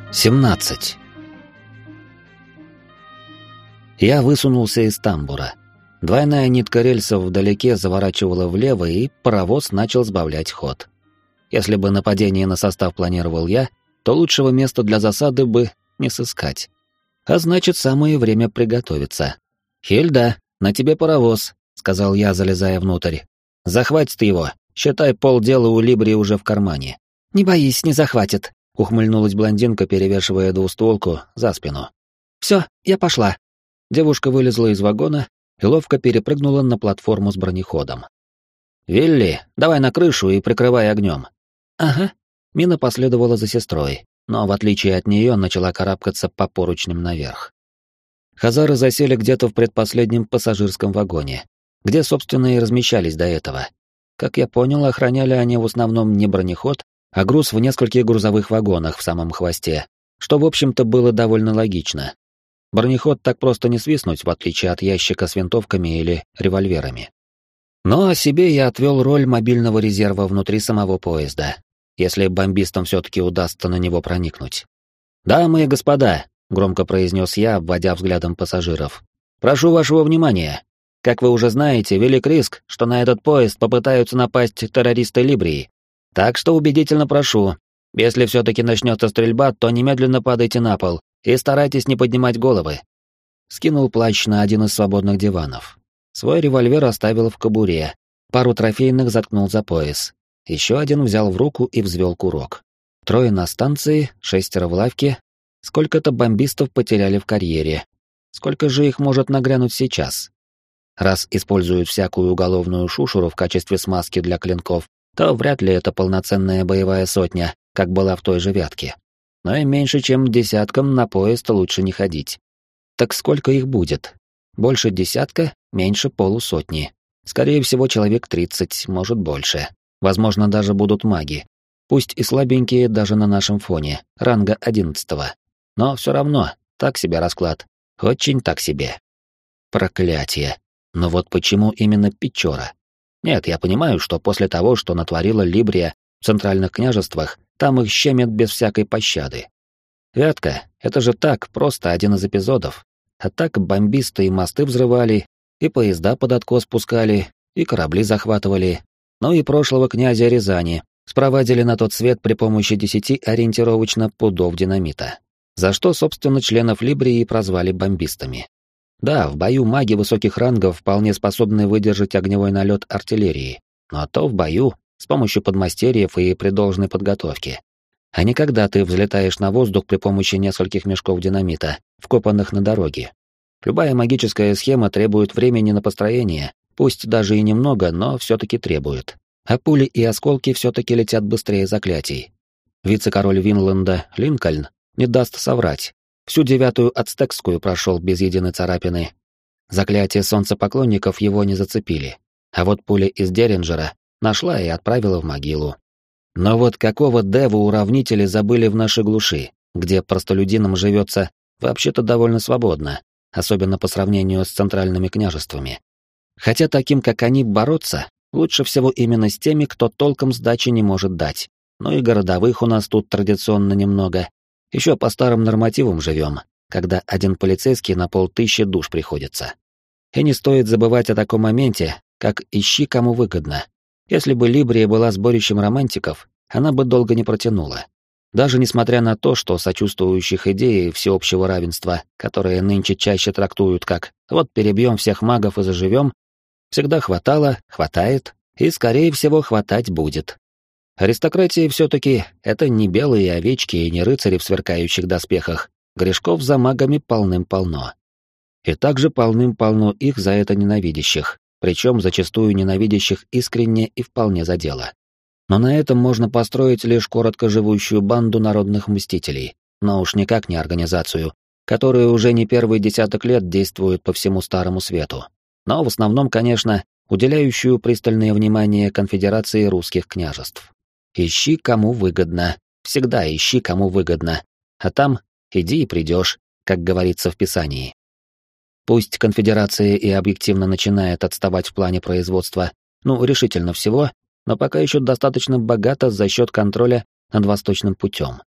17. Я высунулся из тамбура. Двойная нитка рельсов вдалеке заворачивала влево, и паровоз начал сбавлять ход. Если бы нападение на состав планировал я, то лучшего места для засады бы не сыскать. А значит, самое время приготовиться. «Хильда, на тебе паровоз», — сказал я, залезая внутрь. «Захватит его. Считай, полдела у Либри уже в кармане». «Не боись, не захватит», — ухмыльнулась блондинка, перевешивая двустволку за спину. «Все, я пошла». Девушка вылезла из вагона и ловко перепрыгнула на платформу с бронеходом. «Вилли, давай на крышу и прикрывай огнем». «Ага». Мина последовала за сестрой, но, в отличие от нее, начала карабкаться по поручням наверх. Хазары засели где-то в предпоследнем пассажирском вагоне, где, собственно, и размещались до этого. Как я понял, охраняли они в основном не бронеход, а груз в нескольких грузовых вагонах в самом хвосте, что, в общем-то, было довольно логично. Бронеход так просто не свистнуть, в отличие от ящика с винтовками или револьверами. Но себе я отвел роль мобильного резерва внутри самого поезда, если бомбистам все-таки удастся на него проникнуть. «Дамы и господа», — громко произнес я, обводя взглядом пассажиров, — «прошу вашего внимания. Как вы уже знаете, велик риск, что на этот поезд попытаются напасть террористы Либрии. Так что убедительно прошу, если все-таки начнется стрельба, то немедленно падайте на пол и старайтесь не поднимать головы». Скинул плащ на один из свободных диванов. Свой револьвер оставил в кобуре, пару трофейных заткнул за пояс. Еще один взял в руку и взвел курок. 3 на станции, 6 в лавке. Сколько-то бомбистов потеряли в карьере. Сколько же их может нагрянуть сейчас? Раз используют всякую уголовную шушеру в качестве смазки для клинков, то вряд ли это полноценная боевая сотня, как была в той же Вятке. Но и меньше чем десяткам на поезд лучше не ходить. Так сколько их будет? Больше десятка, меньше полусотни. Скорее всего, человек 30, может больше. Возможно, даже будут маги. Пусть и слабенькие даже на нашем фоне, ранга 11-го. Но все равно, так себе расклад. Очень так себе. Проклятие. Но вот почему именно Печора? Нет, я понимаю, что после того, что натворила Либрия в центральных княжествах, там их щемят без всякой пощады. Вятка — это же так, просто один из эпизодов. А так бомбисты и мосты взрывали, и поезда под откос пускали, и корабли захватывали. Ну и прошлого князя Рязани спровадили на тот свет при помощи 10 ориентировочно пудов динамита. За что, собственно, членов Либрии прозвали бомбистами. Да, в бою маги высоких рангов вполне способны выдержать огневой налет артиллерии, но то в бою с помощью подмастерьев и при должной подготовке. А не когда ты взлетаешь на воздух при помощи нескольких мешков динамита, вкопанных на дороге. Любая магическая схема требует времени на построение, пусть даже и немного, но все-таки требует. А пули и осколки все-таки летят быстрее заклятий. Вице-король Винланда Линкольн не даст соврать. Всю 9-ю ацтекскую прошел без единой царапины. Заклятия солнцепоклонников его не зацепили. А вот пуля из Деринджера нашла и отправила в могилу. Но вот какого дева уравнители забыли в нашей глуши, где простолюдинам живется вообще-то довольно свободно, особенно по сравнению с центральными княжествами. Хотя таким, как они, бороться лучше всего именно с теми, кто толком сдачи не может дать. Ну и городовых у нас тут традиционно немного. Еще по старым нормативам живем, когда один полицейский на 500 душ приходится. И не стоит забывать о таком моменте, как ищи кому выгодно. Если бы Либрия была сборищем романтиков, она бы долго не протянула. Даже несмотря на то, что сочувствующих идеи всеобщего равенства, которые нынче чаще трактуют как «вот перебьем всех магов и заживем», всегда хватало, хватает и, скорее всего, хватать будет. Аристократия все-таки это не белые овечки и не рыцари в сверкающих доспехах. Грешков за магами полным-полно. И также полным-полно их за это ненавидящих, причем зачастую ненавидящих искренне и вполне за дело. Но на этом можно построить лишь коротко живущую банду народных мстителей, но уж никак не организацию, которая уже не первый десяток лет действует по всему Старому Свету. Но в основном, конечно, уделяющую пристальное внимание конфедерации русских княжеств. Ищи, кому выгодно, всегда ищи, кому выгодно, а там иди и придешь, как говорится в Писании. Пусть конфедерация и объективно начинает отставать в плане производства, решительно всего, но пока еще достаточно богата за счет контроля над Восточным путем.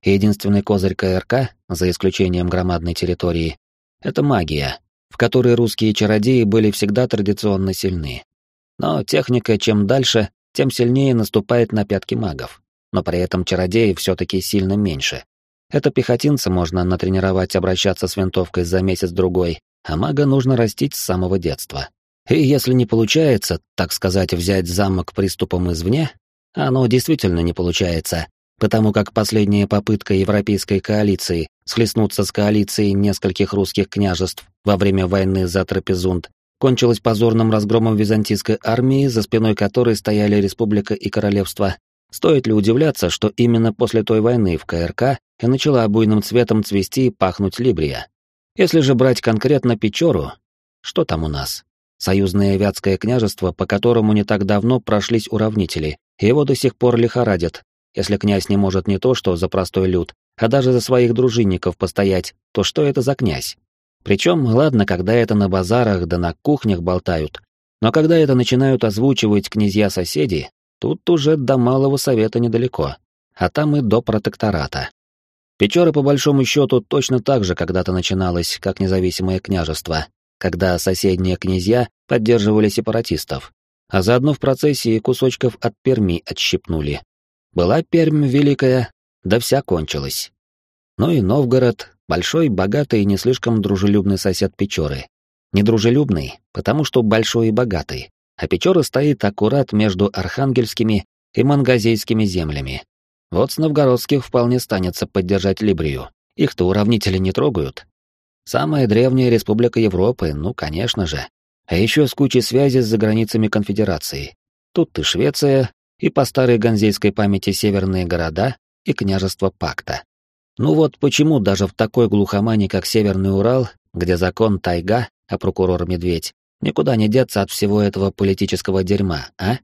и единственный козырь КРК, за исключением громадной территории, это магия, в которой русские чародеи были всегда традиционно сильны. Но техника чем дальше, тем сильнее наступает на пятки магов. Но при этом чародеев все-таки сильно меньше. Это пехотинца можно натренировать обращаться с винтовкой за месяц-другой, а мага нужно растить с самого детства. И если не получается, так сказать, взять замок приступом извне, оно действительно не получается, потому как последняя попытка европейской коалиции схлестнуться с коалицией нескольких русских княжеств во время войны за Трапезунд кончилась позорным разгромом византийской армии, за спиной которой стояли республика и королевство. Стоит ли удивляться, что именно после той войны в КРК и начала буйным цветом цвести и пахнуть Либрия? Если же брать конкретно Печору, что там у нас? Союзное Вятское княжество, по которому не так давно прошлись уравнители, и его до сих пор лихорадят. Если князь не может не то что за простой люд, а даже за своих дружинников постоять, то что это за князь? Причем, ладно, когда это на базарах да на кухнях болтают, но когда это начинают озвучивать князья-соседи, тут уже до Малого Совета недалеко, а там и до протектората. Печора, по большому счету, точно так же когда-то начиналась, как независимое княжество, когда соседние князья поддерживали сепаратистов, а заодно в процессе и кусочков от Перми отщипнули. Была Пермь великая, да вся кончилась. Ну и Новгород, большой, богатый и не слишком дружелюбный сосед Печоры. Недружелюбный, потому что большой и богатый, а Печора стоит аккурат между архангельскими и мангазейскими землями. Вот с новгородских вполне станется поддержать Либрию. Их-то уравнители не трогают. Самая древняя республика Европы, ну, конечно же. А еще с кучей связей с границами конфедерации. Тут и Швеция, и по старой ганзейской памяти северные города, и княжество Пакта. Ну вот почему даже в такой глухомане, как Северный Урал, где закон тайга, а прокурор медведь, никуда не деться от всего этого политического дерьма, а?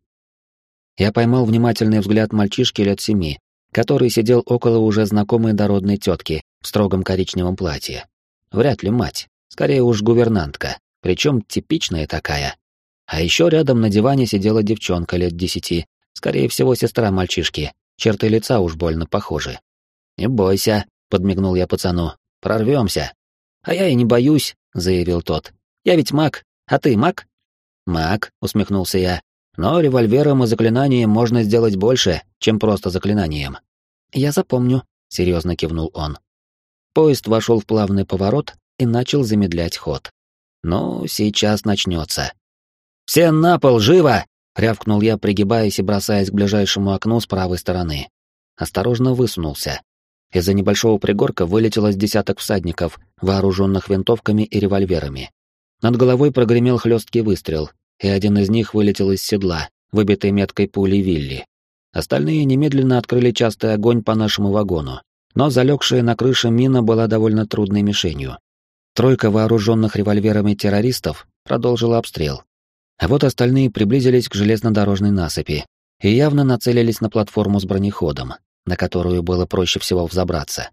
Я поймал внимательный взгляд мальчишки лет 7, который сидел около уже знакомой дородной тетки в строгом коричневом платье. Вряд ли мать, скорее уж гувернантка, причем типичная такая. А еще рядом на диване сидела девчонка лет 10, скорее всего сестра мальчишки, черты лица уж больно похожи. «Не бойся», — подмигнул я пацану, — «прорвемся». «А я и не боюсь», — заявил тот. «Я ведь маг, а ты маг?» «Маг», — усмехнулся я, — «но револьвером и заклинанием можно сделать больше, чем просто заклинанием». «Я запомню», — серьезно кивнул он. Поезд вошел в плавный поворот и начал замедлять ход. «Ну, сейчас начнется». «Все на пол, живо!» — рявкнул я, пригибаясь и бросаясь к ближайшему окну с правой стороны. Осторожно высунулся. Из-за небольшого пригорка вылетело с десяток всадников, вооруженных винтовками и револьверами. Над головой прогремел хлесткий выстрел, и один из них вылетел из седла, выбитой меткой пулей Вилли. Остальные немедленно открыли частый огонь по нашему вагону, но залегшая на крыше мина была довольно трудной мишенью. Тройка вооруженных револьверами террористов продолжила обстрел. А вот остальные приблизились к железнодорожной насыпи и явно нацелились на платформу с бронеходом, на которую было проще всего взобраться.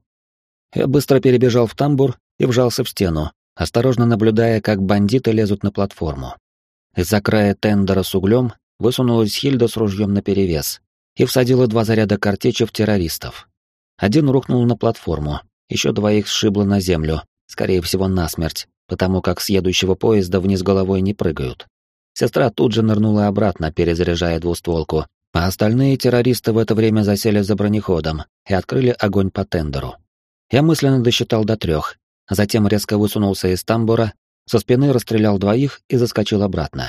Я быстро перебежал в тамбур и вжался в стену, осторожно наблюдая, как бандиты лезут на платформу. Из-за края тендера с углем высунулась Хильда с ружьем наперевес и всадила 2 заряда картечи в террористов. Один рухнул на платформу, еще 2 сшибло на землю, скорее всего насмерть, потому как с едущего поезда вниз головой не прыгают. Сестра тут же нырнула обратно, перезаряжая двустволку, а остальные террористы в это время засели за бронеходом и открыли огонь по тендеру. Я мысленно досчитал до 3, а затем резко высунулся из тамбура, со спины расстрелял 2 и заскочил обратно.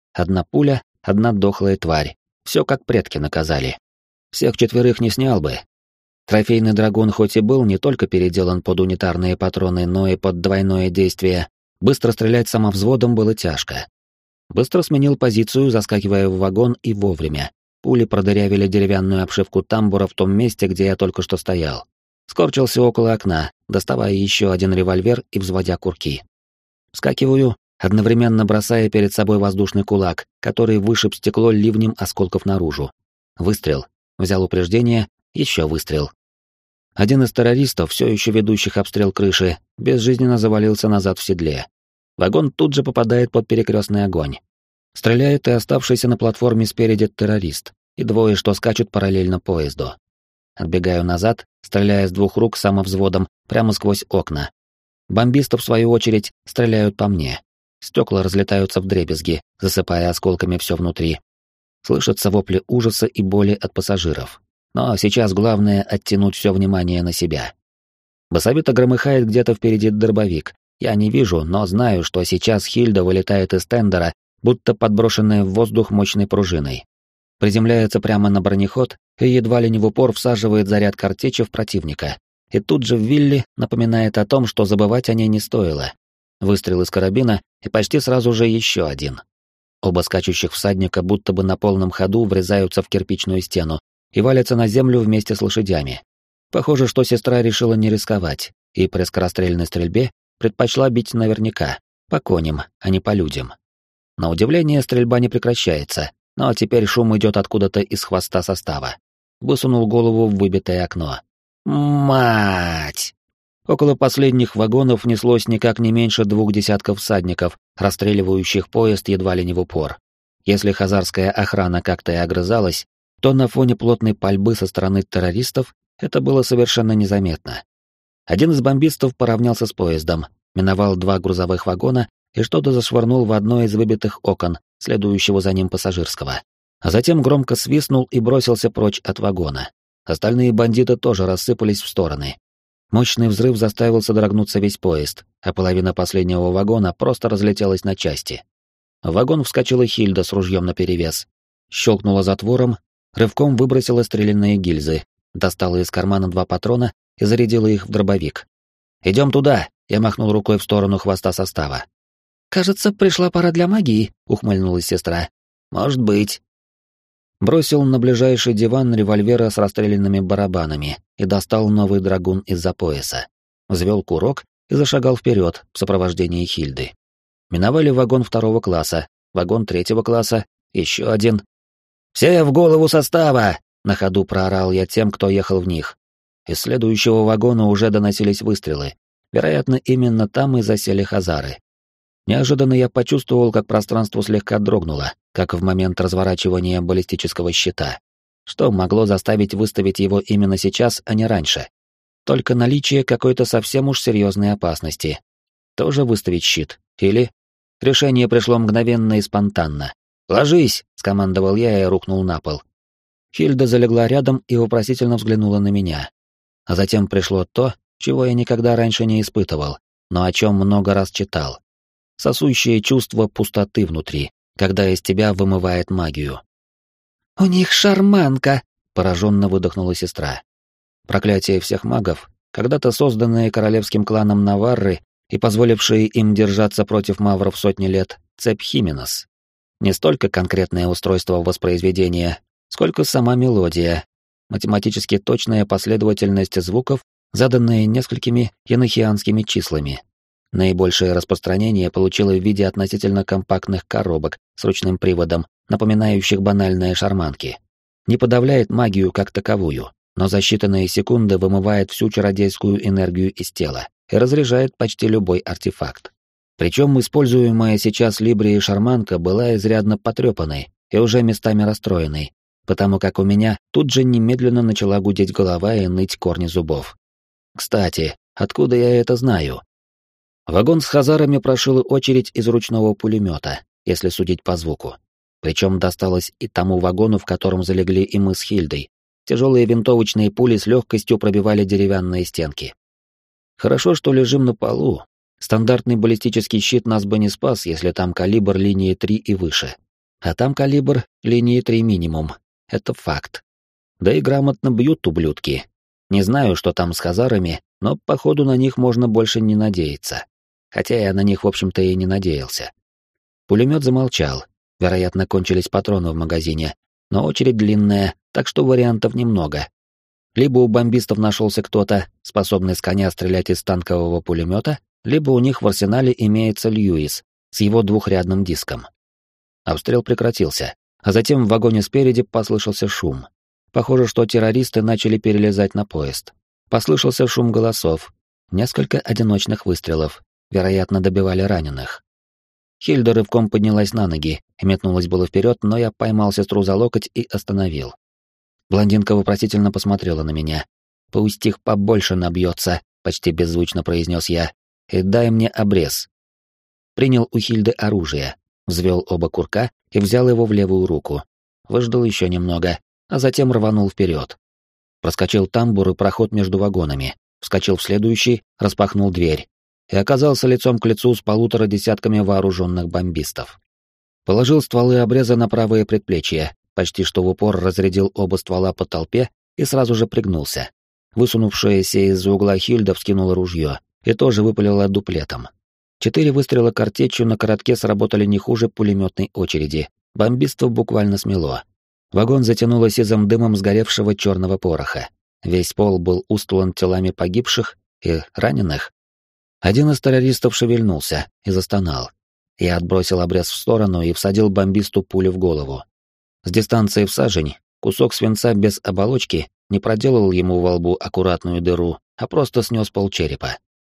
1 пуля, 1 дохлая тварь. Все как предки наказали. Всех 4 не снял бы. Трофейный драгун хоть и был не только переделан под унитарные патроны, но и под двойное действие, быстро стрелять самовзводом было тяжко. Быстро сменил позицию, заскакивая в вагон и вовремя. Пули продырявили деревянную обшивку тамбура в том месте, где я только что стоял. Скорчился около окна, доставая еще 1 револьвер и взводя курки. Вскакиваю, одновременно бросая перед собой воздушный кулак, который вышиб стекло ливнем осколков наружу. Выстрел. Взял упреждение, еще выстрел. Один из террористов, все еще ведущих обстрел крыши, безжизненно завалился назад в седле. Вагон тут же попадает под перекрестный огонь. Стреляет и оставшийся на платформе спереди террорист, и 2, что скачут параллельно поезду. Отбегаю назад стреляя с двух рук самовзводом прямо сквозь окна. Бомбисты, в свою очередь, стреляют по мне. Стекла разлетаются вдребезги, засыпая осколками все внутри. Слышатся вопли ужаса и боли от пассажиров. Но сейчас главное — оттянуть все внимание на себя. Басовито громыхает где-то впереди дробовик. Я не вижу, но знаю, что сейчас Хильда вылетает из тендера, будто подброшенная в воздух мощной пружиной. Приземляется прямо на бронеход и едва ли не в упор всаживает заряд картечи в противника. И тут же Вилли напоминает о том, что забывать о ней не стоило. Выстрел из карабина, и почти сразу же еще один. Оба скачущих всадника будто бы на полном ходу врезаются в кирпичную стену и валятся на землю вместе с лошадями. Похоже, что сестра решила не рисковать, и при скорострельной стрельбе предпочла бить наверняка, по коням, а не по людям. На удивление, стрельба не прекращается, но теперь шум идет откуда-то из хвоста состава. Высунул голову в выбитое окно. Мать! Около последних вагонов неслось никак не меньше 2 десятков всадников, расстреливающих поезд едва ли не в упор. Если хазарская охрана как-то и огрызалась, то на фоне плотной пальбы со стороны террористов это было совершенно незаметно. Один из бомбистов поравнялся с поездом, миновал 2 грузовых вагона и что-то зашвырнул в одно из выбитых окон, следующего за ним пассажирского. А затем громко свистнул и бросился прочь от вагона. Остальные бандиты тоже рассыпались в стороны. Мощный взрыв заставил содрогнуться весь поезд, а половина последнего вагона просто разлетелась на части. В вагон вскочила Хильда с ружьем наперевес. Щелкнула затвором, рывком выбросила стрелянные гильзы, достала из кармана 2 патрона и зарядила их в дробовик. «Идем туда!» — я махнул рукой в сторону хвоста состава. «Кажется, пришла пора для магии», — ухмыльнулась сестра. «Может быть». Бросил на ближайший диван револьвера с расстрелянными барабанами и достал новый драгун из-за пояса. Взвел курок и зашагал вперед в сопровождении Хильды. Миновали вагон 2 класса, вагон 3 класса, еще один. «Все в голову состава!» — на ходу проорал я тем, кто ехал в них. Из следующего вагона уже доносились выстрелы. Вероятно, именно там и засели хазары. Неожиданно я почувствовал, как пространство слегка дрогнуло, как в момент разворачивания баллистического щита. Что могло заставить выставить его именно сейчас, а не раньше? Только наличие какой-то совсем уж серьезной опасности. Тоже выставить щит? Или... Решение пришло мгновенно и спонтанно. «Ложись!» — скомандовал я и рухнул на пол. Хильда залегла рядом и вопросительно взглянула на меня. А затем пришло то, чего я никогда раньше не испытывал, но о чем много раз читал. Сосущее чувство пустоты внутри, когда из тебя вымывает магию. «У них шарманка!» — пораженно выдохнула сестра. Проклятие всех магов, когда-то созданные королевским кланом Наварры и позволившие им держаться против мавров сотни лет, цепь Хименос. Не столько конкретное устройство воспроизведения, сколько сама мелодия, математически точная последовательность звуков, заданные несколькими енохианскими числами. Наибольшее распространение получило в виде относительно компактных коробок с ручным приводом, напоминающих банальные шарманки. Не подавляет магию как таковую, но за считанные секунды вымывает всю чародейскую энергию из тела и разряжает почти любой артефакт. Причем используемая сейчас Либрией шарманка была изрядно потрепанной и уже местами расстроенной, потому как у меня тут же немедленно начала гудеть голова и ныть корни зубов. Кстати, откуда я это знаю? Вагон с хазарами прошил очередь из ручного пулемета, если судить по звуку. Причем досталось и тому вагону, в котором залегли и мы с Хильдой. Тяжелые винтовочные пули с легкостью пробивали деревянные стенки. Хорошо, что лежим на полу. Стандартный баллистический щит нас бы не спас, если там калибр линии 3 и выше. А там калибр линии 3 минимум. Это факт. Да и грамотно бьют ублюдки. Не знаю, что там с хазарами, но, походу, на них можно больше не надеяться. Хотя я на них, в общем-то, и не надеялся. Пулемет замолчал. Вероятно, кончились патроны в магазине, но очередь длинная, так что вариантов немного. Либо у бомбистов нашелся кто-то, способный с коня стрелять из танкового пулемета, либо у них в арсенале имеется Льюис с его двухрядным диском. Обстрел прекратился, а затем в вагоне спереди послышался шум. Похоже, что террористы начали перелезать на поезд. Послышался шум голосов, несколько одиночных выстрелов, вероятно, добивали раненых. Хильда рывком поднялась на ноги и метнулась было вперед, но я поймал сестру за локоть и остановил. Блондинка вопросительно посмотрела на меня. Пусть их побольше набьется, почти беззвучно произнес я, и дай мне обрез. Принял у Хильды оружие, взвел оба курка и взял его в левую руку. Выждал еще немного, а затем рванул вперед. Проскочил тамбур и проход между вагонами, вскочил в следующий, распахнул дверь и оказался лицом к лицу с 1,5 десятками вооруженных бомбистов. Положил стволы обреза на правое предплечье, почти что в упор разрядил оба ствола по толпе и сразу же пригнулся. Высунувшаяся из-за угла Хильда вскинула ружье и тоже выпалила дуплетом. 4 выстрела картечью на коротке сработали не хуже пулеметной очереди. Бомбистов буквально смело. Вагон затянуло сизым дымом сгоревшего черного пороха. Весь пол был устлан телами погибших и раненых. Один из террористов шевельнулся и застонал. Я отбросил обрез в сторону и всадил бомбисту пулю в голову. С дистанции в сажень кусок свинца без оболочки не проделал ему во лбу аккуратную дыру, а просто снес полчерепа.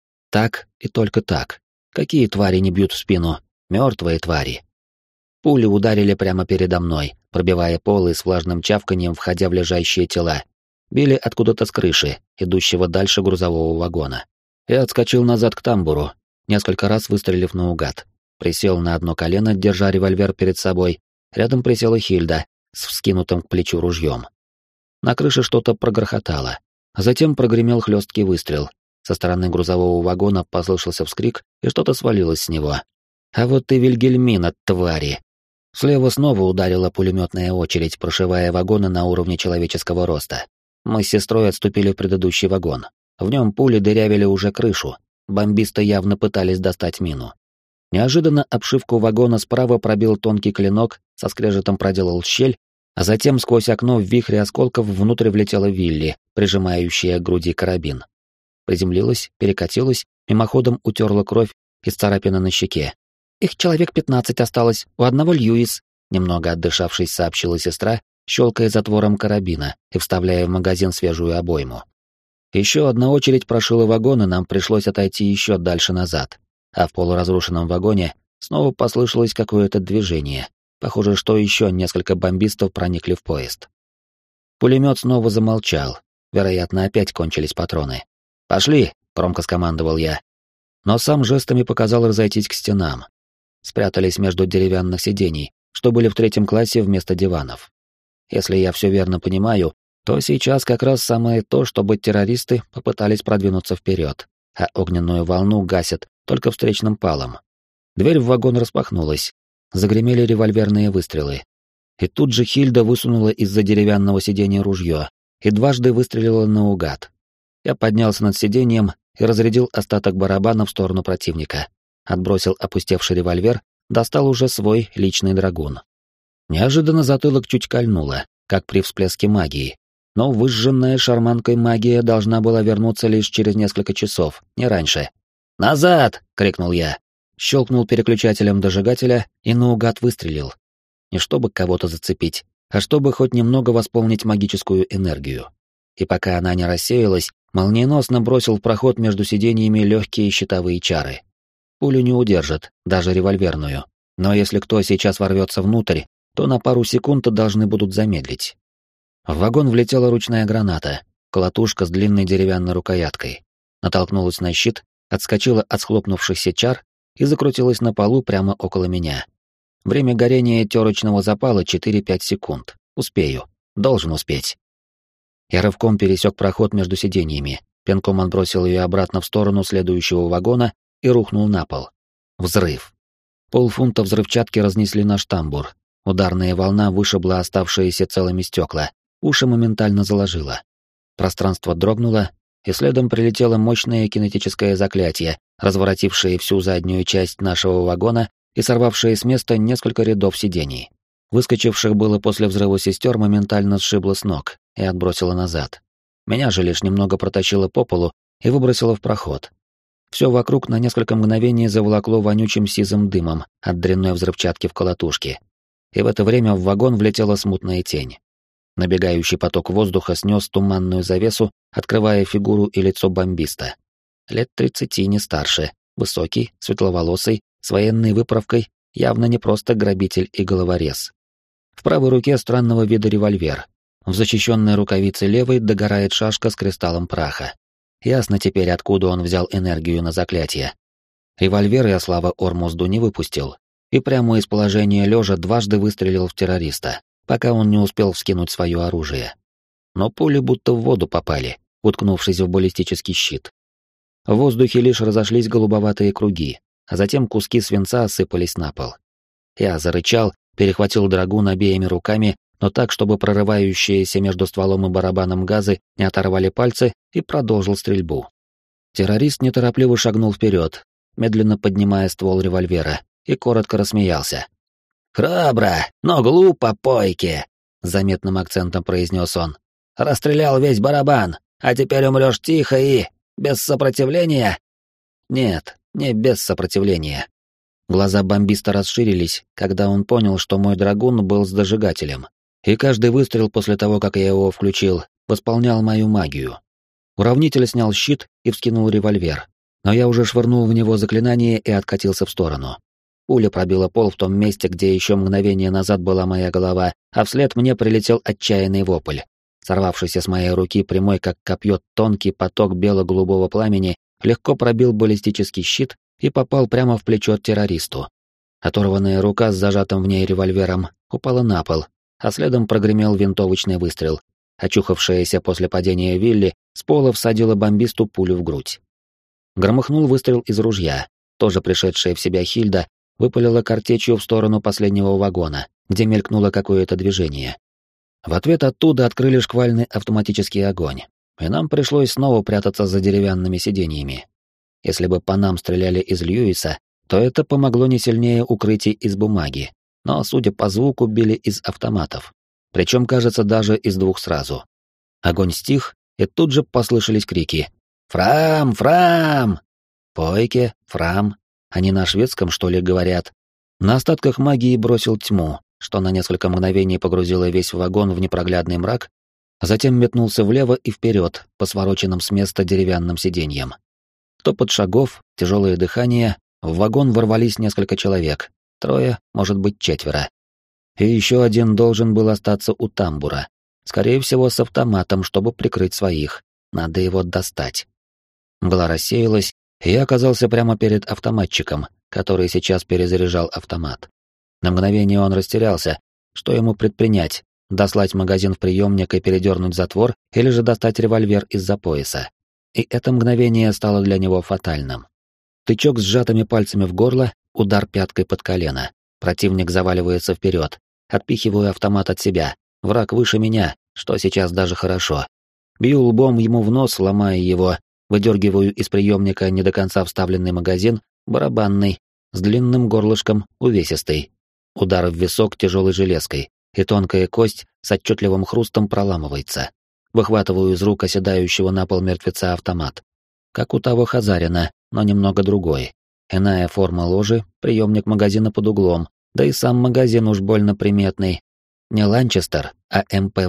Так и только так. Какие твари не бьют в спину? Мертвые твари. Пули ударили прямо передо мной, пробивая пол и с влажным чавканьем входя в лежащие тела. Били откуда-то с крыши, идущего дальше грузового вагона. Я отскочил назад к тамбуру, несколько раз выстрелив наугад. Присел на одно колено, держа револьвер перед собой. Рядом присела Хильда с вскинутым к плечу ружьем. На крыше что-то прогрохотало, а затем прогремел хлесткий выстрел. Со стороны грузового вагона послышался вскрик, и что-то свалилось с него. А вот и Вильгельмина, твари! Слева снова ударила пулеметная очередь, прошивая вагоны на уровне человеческого роста. Мы с сестрой отступили в предыдущий вагон. В нем пули дырявили уже крышу. Бомбисты явно пытались достать мину. Неожиданно обшивку вагона справа пробил тонкий клинок, со скрежетом проделал щель, а затем сквозь окно в вихре осколков внутрь влетела Вилли, прижимающая к груди карабин. Приземлилась, перекатилась, мимоходом утерла кровь из царапины на щеке. «Их человек 15 осталось, у одного Льюис», немного отдышавшись, сообщила сестра, щелкая затвором карабина и вставляя в магазин свежую обойму. Еще одна очередь прошила вагон, и нам пришлось отойти еще дальше назад. А в полуразрушенном вагоне снова послышалось какое-то движение. Похоже, что еще несколько бомбистов проникли в поезд. Пулемет снова замолчал. Вероятно, опять кончились патроны. «Пошли!» — громко скомандовал я. Но сам жестами показал разойтись к стенам. Спрятались между деревянных сидений, что были в 3 классе вместо диванов. Если я все верно понимаю, то сейчас как раз самое то, чтобы террористы попытались продвинуться вперед, а огненную волну гасят только встречным палом. Дверь в вагон распахнулась. Загремели револьверные выстрелы. И тут же Хильда высунула из-за деревянного сиденья ружье и дважды выстрелила наугад. Я поднялся над сиденьем и разрядил остаток барабана в сторону противника. Отбросил опустевший револьвер, достал уже свой личный драгун. Неожиданно затылок чуть кольнуло, как при всплеске магии. Но выжженная шарманкой магия должна была вернуться лишь через несколько часов, не раньше. «Назад!» — крикнул я. Щелкнул переключателем дожигателя и наугад выстрелил. Не чтобы кого-то зацепить, а чтобы хоть немного восполнить магическую энергию. И пока она не рассеялась, молниеносно бросил в проход между сиденьями легкие щитовые чары. Пулю не удержит, даже револьверную. Но если кто сейчас ворвется внутрь, то на пару секунд должны будут замедлить. В вагон влетела ручная граната, колотушка с длинной деревянной рукояткой. Натолкнулась на щит, отскочила от схлопнувшихся чар и закрутилась на полу прямо около меня. Время горения терочного запала 4-5 секунд. Успею. Должен успеть. Я рывком пересек проход между сиденьями, пинком отбросил ее обратно в сторону следующего вагона и рухнул на пол. Взрыв. Полфунта взрывчатки разнесли наш тамбур. Ударная волна вышибла оставшиеся целыми стекла. Уши моментально заложило. Пространство дрогнуло, и следом прилетело мощное кинетическое заклятие, разворотившее всю заднюю часть нашего вагона и сорвавшее с места несколько рядов сидений. Выскочивших было после взрыва сестер моментально сшибло с ног и отбросило назад. Меня же лишь немного протащило по полу и выбросило в проход. Все вокруг на несколько мгновений заволокло вонючим сизым дымом от дрянной взрывчатки в колотушке. И в это время в вагон влетела смутная тень. Набегающий поток воздуха снес туманную завесу, открывая фигуру и лицо бомбиста. Лет 30, не старше, высокий, светловолосый, с военной выправкой, явно не просто грабитель и головорез. В правой руке странного вида револьвер. В защищенной рукавице левой догорает шашка с кристаллом праха. Ясно теперь, откуда он взял энергию на заклятие. Револьвер я, слава Ормузду, не выпустил, и прямо из положения лежа дважды выстрелил в террориста, пока он не успел вскинуть свое оружие. Но пули будто в воду попали, уткнувшись в баллистический щит. В воздухе лишь разошлись голубоватые круги, а затем куски свинца осыпались на пол. Я зарычал, перехватил драгун обеими руками, но так, чтобы прорывающиеся между стволом и барабаном газы не оторвали пальцы, и продолжил стрельбу. Террорист неторопливо шагнул вперед, медленно поднимая ствол револьвера, и коротко рассмеялся. «Храбро, но глупо, пойки!» — с заметным акцентом произнес он. «Расстрелял весь барабан, а теперь умрешь тихо и... без сопротивления?» «Нет, не без сопротивления». Глаза бомбиста расширились, когда он понял, что мой драгун был с дожигателем, и каждый выстрел после того, как я его включил, восполнял мою магию. Уравнитель снял щит и вскинул револьвер, но я уже швырнул в него заклинание и откатился в сторону. Пуля пробила пол в том месте, где еще мгновение назад была моя голова, а вслед мне прилетел отчаянный вопль. Сорвавшийся с моей руки прямой, как копье, тонкий поток бело-голубого пламени легко пробил баллистический щит и попал прямо в плечо террористу. Оторванная рука с зажатым в ней револьвером упала на пол, а следом прогремел винтовочный выстрел. Очухавшаяся после падения Вилли с пола всадила бомбисту пулю в грудь. Громыхнул выстрел из ружья. Тоже пришедшая в себя Хильда выпалила картечью в сторону последнего вагона, где мелькнуло какое-то движение. В ответ оттуда открыли шквальный автоматический огонь, и нам пришлось снова прятаться за деревянными сиденьями. Если бы по нам стреляли из Льюиса, то это помогло не сильнее укрытий из бумаги, но, судя по звуку, били из автоматов. Причем, кажется, даже из двух сразу. Огонь стих, и тут же послышались крики. «Фрам! Фрам!» «Пойке! Фрам!» Они на шведском, что ли, говорят? На остатках магии бросил тьму, что на несколько мгновений погрузило весь вагон в непроглядный мрак, а затем метнулся влево и вперед по свороченным с места деревянным сиденьям. Топот шагов, тяжелое дыхание, в вагон ворвались несколько человек, 3, может быть 4. И еще один должен был остаться у тамбура, скорее всего с автоматом, чтобы прикрыть своих, надо его достать. Мгла рассеялась, и я оказался прямо перед автоматчиком, который сейчас перезаряжал автомат. На мгновение он растерялся, что ему предпринять, дослать магазин в приемник и передернуть затвор, или же достать револьвер из-за пояса. И это мгновение стало для него фатальным. Тычок с сжатыми пальцами в горло, удар пяткой под колено. Противник заваливается вперед. Отпихиваю автомат от себя. Враг выше меня, что сейчас даже хорошо. Бью лбом ему в нос, ломая его, выдергиваю из приемника не до конца вставленный магазин, барабанный, с длинным горлышком, увесистый. Удар в висок тяжелой железкой, и тонкая кость с отчетливым хрустом проламывается. Выхватываю из рук оседающего на пол мертвеца автомат. Как у того Хазарина, но немного другой. Иная форма ложи, приемник магазина под углом, да и сам магазин уж больно приметный. Не Ланчестер, а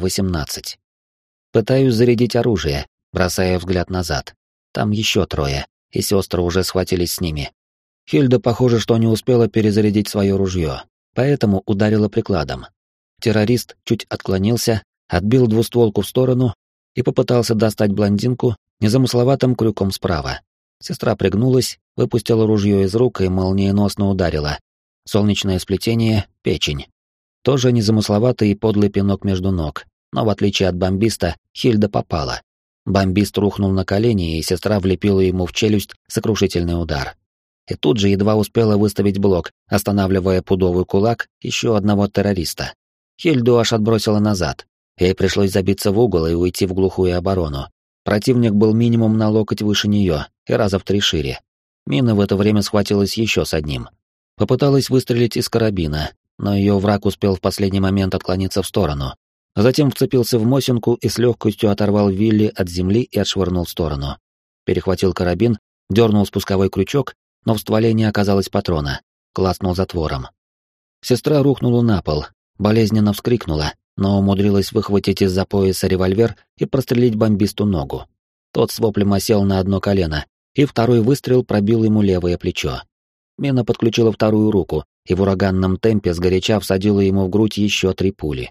МП-18. Пытаюсь зарядить оружие, бросая взгляд назад. Там еще 3, и сестры уже схватились с ними. Хильда, похоже, что не успела перезарядить свое ружье, поэтому ударила прикладом. Террорист чуть отклонился, отбил двустволку в сторону и попытался достать блондинку незамысловатым крюком справа. Сестра пригнулась, выпустила ружье из рук и молниеносно ударила. Солнечное сплетение, печень. Тоже незамысловатый и подлый пинок между ног, но в отличие от бомбиста, Хильда попала. Бомбист рухнул на колени, и сестра влепила ему в челюсть сокрушительный удар. И тут же едва успела выставить блок, останавливая пудовый кулак еще одного террориста. Хильду аж отбросила назад. Ей пришлось забиться в угол и уйти в глухую оборону. Противник был минимум на локоть выше нее и раза в 3 шире. Мина в это время схватилась еще с одним. Попыталась выстрелить из карабина, но ее враг успел в последний момент отклониться в сторону. Затем вцепился в Мосинку и с легкостью оторвал Вилли от земли и отшвырнул в сторону. Перехватил карабин, дернул спусковой крючок, но в стволе не оказалось патрона. Клацнул затвором. Сестра рухнула на пол, болезненно вскрикнула, но умудрилась выхватить из-за пояса револьвер и прострелить бомбисту ногу. Тот с воплем осел на одно колено, и второй выстрел пробил ему левое плечо. Мина подключила вторую руку и в ураганном темпе сгоряча всадила ему в грудь еще 3 пули.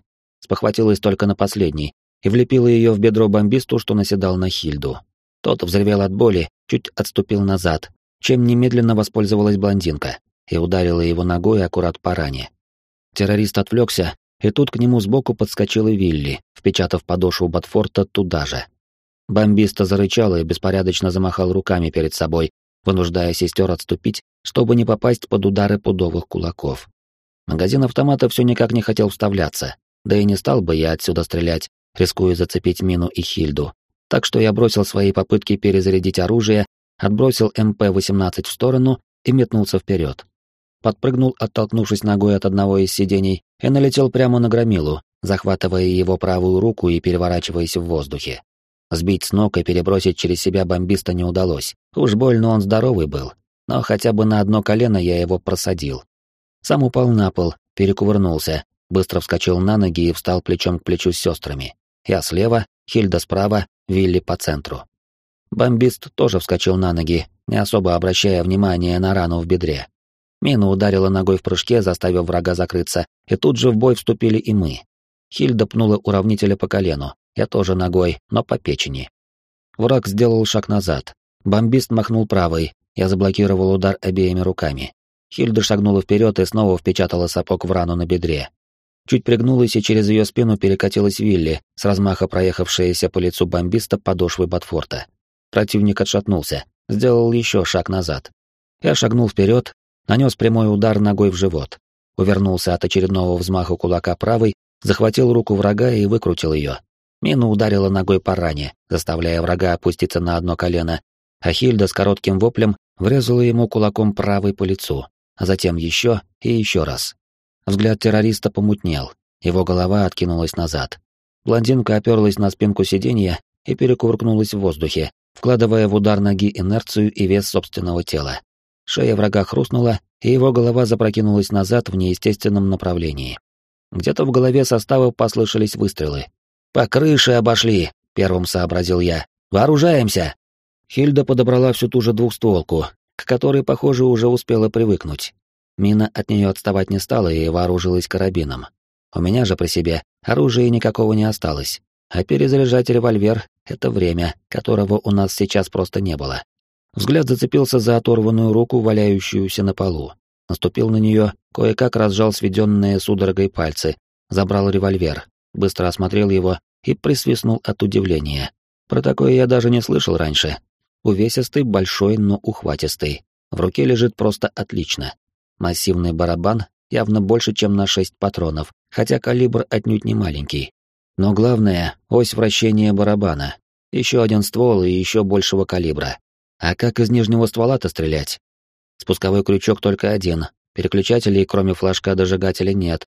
спохватилась только на последней и влепила ее в бедро бомбисту, что наседал на Хильду. Тот взревел от боли, чуть отступил назад, чем немедленно воспользовалась блондинка и ударила его ногой аккурат по ране. Террорист отвлекся, и тут к нему сбоку подскочила Вилли, впечатав подошву ботфорта туда же. Бомбиста зарычал и беспорядочно замахал руками перед собой, вынуждая сестер отступить, чтобы не попасть под удары пудовых кулаков. Магазин автомата все никак не хотел вставляться, да и не стал бы я отсюда стрелять, рискуя зацепить Мину и Хильду. Так что я бросил свои попытки перезарядить оружие, отбросил МП-18 в сторону и метнулся вперед. Подпрыгнул, оттолкнувшись ногой от одного из сидений, и налетел прямо на громилу, захватывая его правую руку и переворачиваясь в воздухе. Сбить с ног и перебросить через себя бомбиста не удалось. Уж больно он здоровый был, но хотя бы на одно колено я его просадил. Сам упал на пол, перекувырнулся, быстро вскочил на ноги и встал плечом к плечу с сестрами. Я слева, Хильда справа, Вилли по центру. Бомбист тоже вскочил на ноги, не особо обращая внимания на рану в бедре. Мина ударила ногой в прыжке, заставив врага закрыться, и тут же в бой вступили и мы. Хильда пнула уравнителя по колену, я тоже ногой, но по печени. Враг сделал шаг назад. Бомбист махнул правой, я заблокировал удар обеими руками. Хильда шагнула вперед и снова впечатала сапог в рану на бедре. Чуть пригнулась, и через ее спину перекатилась Вилли, с размаха проехавшаяся по лицу бомбиста подошвой ботфорта. Противник отшатнулся, сделал еще шаг назад. Я шагнул вперед, нанес прямой удар ногой в живот. Увернулся от очередного взмаха кулака правой, захватил руку врага и выкрутил ее. Мина ударила ногой по ране, заставляя врага опуститься на одно колено, а Хильда с коротким воплем врезала ему кулаком правой по лицу, а затем еще и еще раз. Взгляд террориста помутнел, его голова откинулась назад. Блондинка оперлась на спинку сиденья и перекувыркнулась в воздухе, вкладывая в удар ноги инерцию и вес собственного тела. Шея врага хрустнула, и его голова запрокинулась назад в неестественном направлении. Где-то в голове состава послышались выстрелы. «По крыше обошли», — первым сообразил я. «Вооружаемся!» Хильда подобрала всю ту же двухстволку, к которой, похоже, уже успела привыкнуть. Мина от нее отставать не стала и вооружилась карабином. У меня же при себе оружия никакого не осталось, а перезаряжать револьвер — это время, которого у нас сейчас просто не было. Взгляд зацепился за оторванную руку, валяющуюся на полу. Наступил на нее, кое-как разжал сведенные судорогой пальцы, забрал револьвер, быстро осмотрел его и присвистнул от удивления. Про такое я даже не слышал раньше. Увесистый, большой, но ухватистый. В руке лежит просто отлично. Массивный барабан, явно больше, чем на 6 патронов, хотя калибр отнюдь не маленький. Но главное — ось вращения барабана. Еще один ствол и еще большего калибра. А как из нижнего ствола-то стрелять? Спусковой крючок только один, переключателей кроме флажка-дожигателя нет.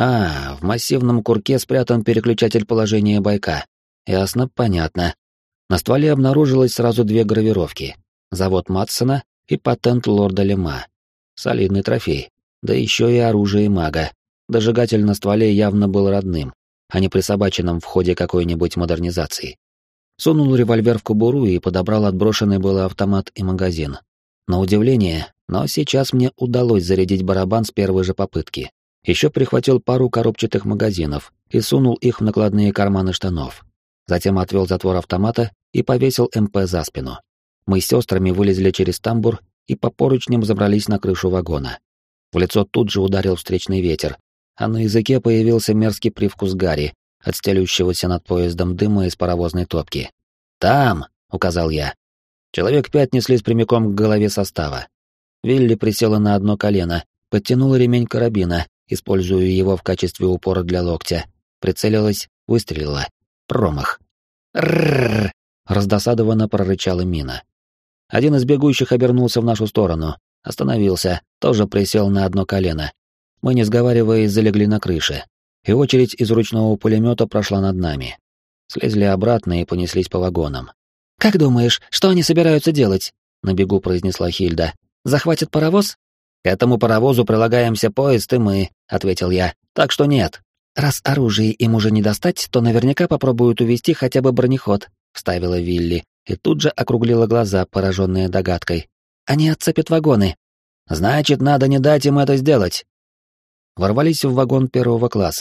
В массивном курке спрятан переключатель положения байка. Ясно, понятно. На стволе обнаружилось сразу 2 гравировки. Завод Матсона и патент лорда Лема. Солидный трофей. Да еще и оружие мага. Дожигатель на стволе явно был родным, а не присобаченным в ходе какой-нибудь модернизации. Сунул револьвер в кобуру и подобрал отброшенный было автомат и магазин. На удивление, но сейчас мне удалось зарядить барабан с первой же попытки. Еще прихватил пару коробчатых магазинов и сунул их в накладные карманы штанов. Затем отвел затвор автомата и повесил МП за спину. Мы с сестрами вылезли через тамбур и по поручням забрались на крышу вагона. В лицо тут же ударил встречный ветер, а на языке появился мерзкий привкус гари, от стелющегося над поездом дыма из паровозной топки. «Там!» — указал я. Человек 5 неслись прямиком к голове состава. Вилли присела на одно колено, подтянула ремень карабина, используя его в качестве упора для локтя, прицелилась, выстрелила. Промах. «Рррррр!» — раздосадованно прорычала Мина. Один из бегущих обернулся в нашу сторону, остановился, тоже присел на одно колено. Мы, не сговариваясь, залегли на крыше, и очередь из ручного пулемета прошла над нами. Слезли обратно и понеслись по вагонам. «Как думаешь, что они собираются делать?» — на бегу произнесла Хильда. «Захватят паровоз?» «К этому паровозу прилагаемся поезд и мы», — ответил я. «Так что нет». «Раз оружие им уже не достать, то наверняка попробуют увести хотя бы бронеход», — вставила Вилли, и тут же округлила глаза, пораженная догадкой. «Они отцепят вагоны». «Значит, надо не дать им это сделать». Ворвались в вагон первого класса.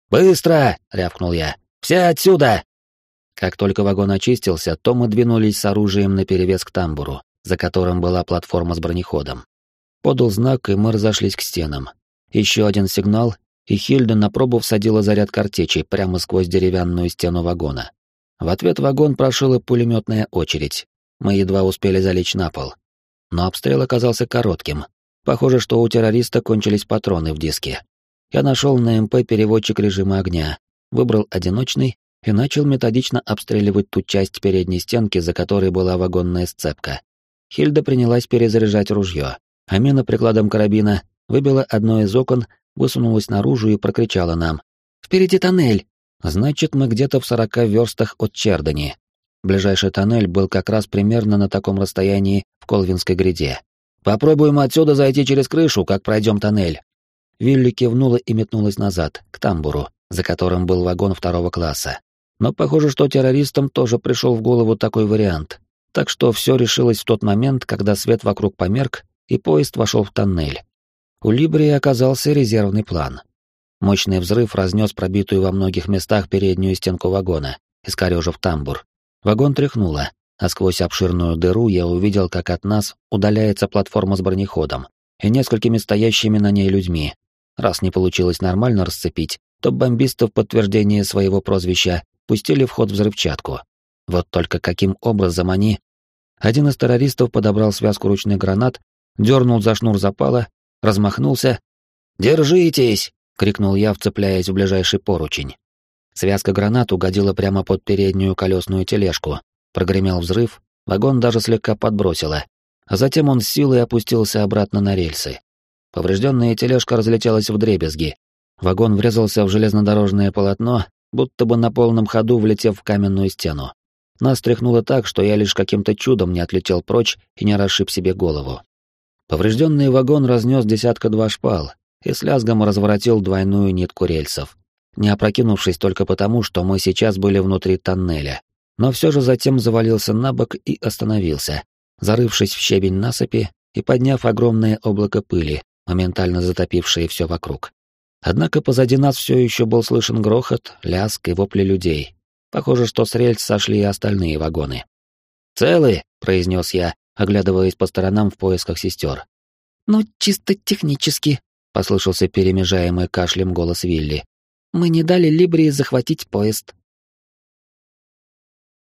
«Быстро!» — рявкнул я. «Все отсюда!» Как только вагон очистился, то мы двинулись с оружием наперевес к тамбуру, за которым была платформа с бронеходом. Подал знак, и мы разошлись к стенам. Еще один сигнал, и Хильда на пробу всадила заряд картечи прямо сквозь деревянную стену вагона. В ответ вагон прошила пулеметная очередь. Мы едва успели залечь на пол. Но обстрел оказался коротким. Похоже, что у террориста кончились патроны в диске. Я нашел на МП переводчик режима огня, выбрал одиночный и начал методично обстреливать ту часть передней стенки, за которой была вагонная сцепка. Хильда принялась перезаряжать ружье, а мина прикладом карабина выбила одно из окон, высунулась наружу и прокричала нам: «Впереди тоннель!» Значит, мы где-то в 40 верстах от Чердани. Ближайший тоннель был как раз примерно на таком расстоянии в Колвинской гряде. «Попробуем отсюда зайти через крышу, как пройдем тоннель». Вилли кивнула и метнулась назад, к тамбуру, за которым был вагон 2-го класса. Но похоже, что террористам тоже пришел в голову такой вариант. Так что все решилось в тот момент, когда свет вокруг померк, и поезд вошел в тоннель. У Либрии оказался резервный план. Мощный взрыв разнес пробитую во многих местах переднюю стенку вагона, искорежив тамбур. Вагон тряхнуло, а сквозь обширную дыру я увидел, как от нас удаляется платформа с бронеходом и несколькими стоящими на ней людьми. Раз не получилось нормально расцепить, то бомбисты в подтверждение своего прозвища пустили в ход взрывчатку. Вот только каким образом они... Один из террористов подобрал связку ручных гранат, дернул за шнур запала, размахнулся. «Держитесь!» — крикнул я, вцепляясь в ближайший поручень. Связка гранат угодила прямо под переднюю колесную тележку. Прогремел взрыв, вагон даже слегка подбросило, а затем он с силой опустился обратно на рельсы. Поврежденная тележка разлетелась вдребезги. Вагон врезался в железнодорожное полотно, будто бы на полном ходу влетев в каменную стену. Нас тряхнуло так, что я лишь каким-то чудом не отлетел прочь и не расшиб себе голову. Поврежденный вагон разнес 10-2 шпал и с лязгом разворотил двойную нитку рельсов, не опрокинувшись только потому, что мы сейчас были внутри тоннеля. Но все же затем завалился на бок и остановился, зарывшись в щебень насыпи и подняв огромное облако пыли, моментально затопившее все вокруг. Однако позади нас все еще был слышен грохот, лязг и вопли людей. Похоже, что с рельс сошли и остальные вагоны. «Целы?» — произнес я, оглядываясь по сторонам в поисках сестер. «Ну, чисто технически», — послышался перемежаемый кашлем голос Вилли. «Мы не дали Либрии захватить поезд».